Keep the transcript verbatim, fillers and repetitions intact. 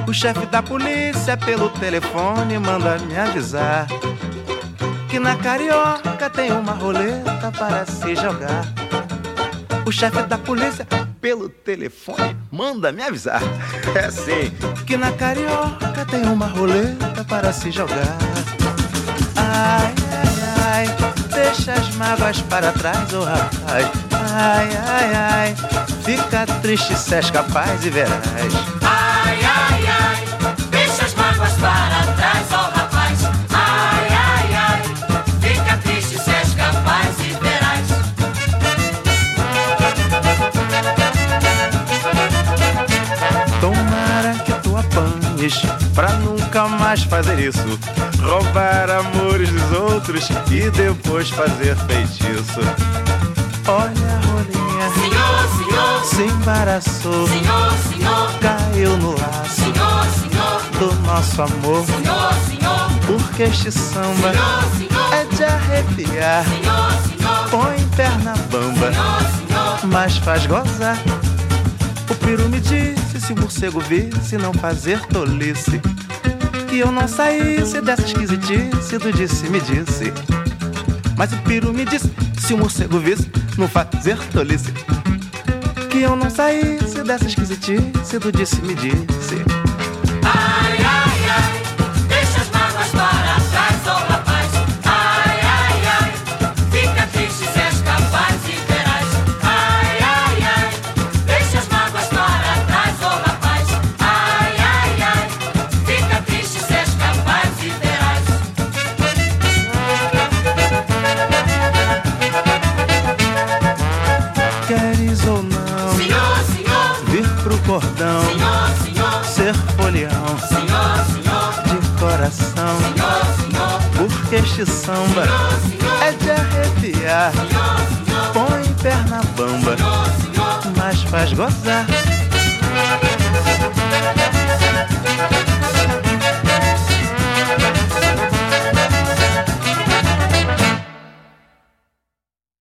O chefe da polícia pelo telefone manda me avisar que na Carioca tem uma roleta para se jogar. O chefe da polícia pelo telefone manda me avisar, é assim, que na Carioca tem uma roleta para se jogar. Ai, ai, ai, deixa as mágoas para trás, ô oh, rapaz. Ai, ai, ai, fica triste se és capaz e verás. Ai, ai, ai, deixa as mágoas para trás, ó oh, rapaz. Ai, ai, ai, fica triste se és capaz e verás. Tomara que tu apanhes pra nunca mais fazer isso. Roubar amores dos outros e depois fazer feitiço. Olha a rolinha, senhor, senhor, se embaraçou, senhor, senhor, caiu no laço, senhor, senhor, do nosso amor. Senhor, senhor, porque este samba senhor, senhor, é de arrepiar. Senhor, senhor, põe perna bamba, senhor, senhor, mas faz gozar. O peru me disse, se o morcego visse, não fazer tolice, que eu não saísse dessa esquisitice do disse-me disse. Mas o peru me disse, se o morcego visse, não fazer tolice, que eu não saísse dessa esquisitice do disse-me disse. Ai, ai, ai, deixa as mágoas para trás, ó oh, rapaz. Ai, ai, ai, fica triste se és capaz e verás. Ai, ai, ai, deixa as mágoas para trás, ó oh, rapaz. Ai, ai, ai, fica triste se és capaz e verás. Queres ou não, senhor, senhor, vir pro cordão, senhor, senhor, ser folião, senhor, senhor, de coração, senhor, senhor, porque este samba senhor, senhor, é de arrepiar. senhor, senhor, Põe perna bamba, senhor, senhor, mas faz gozar.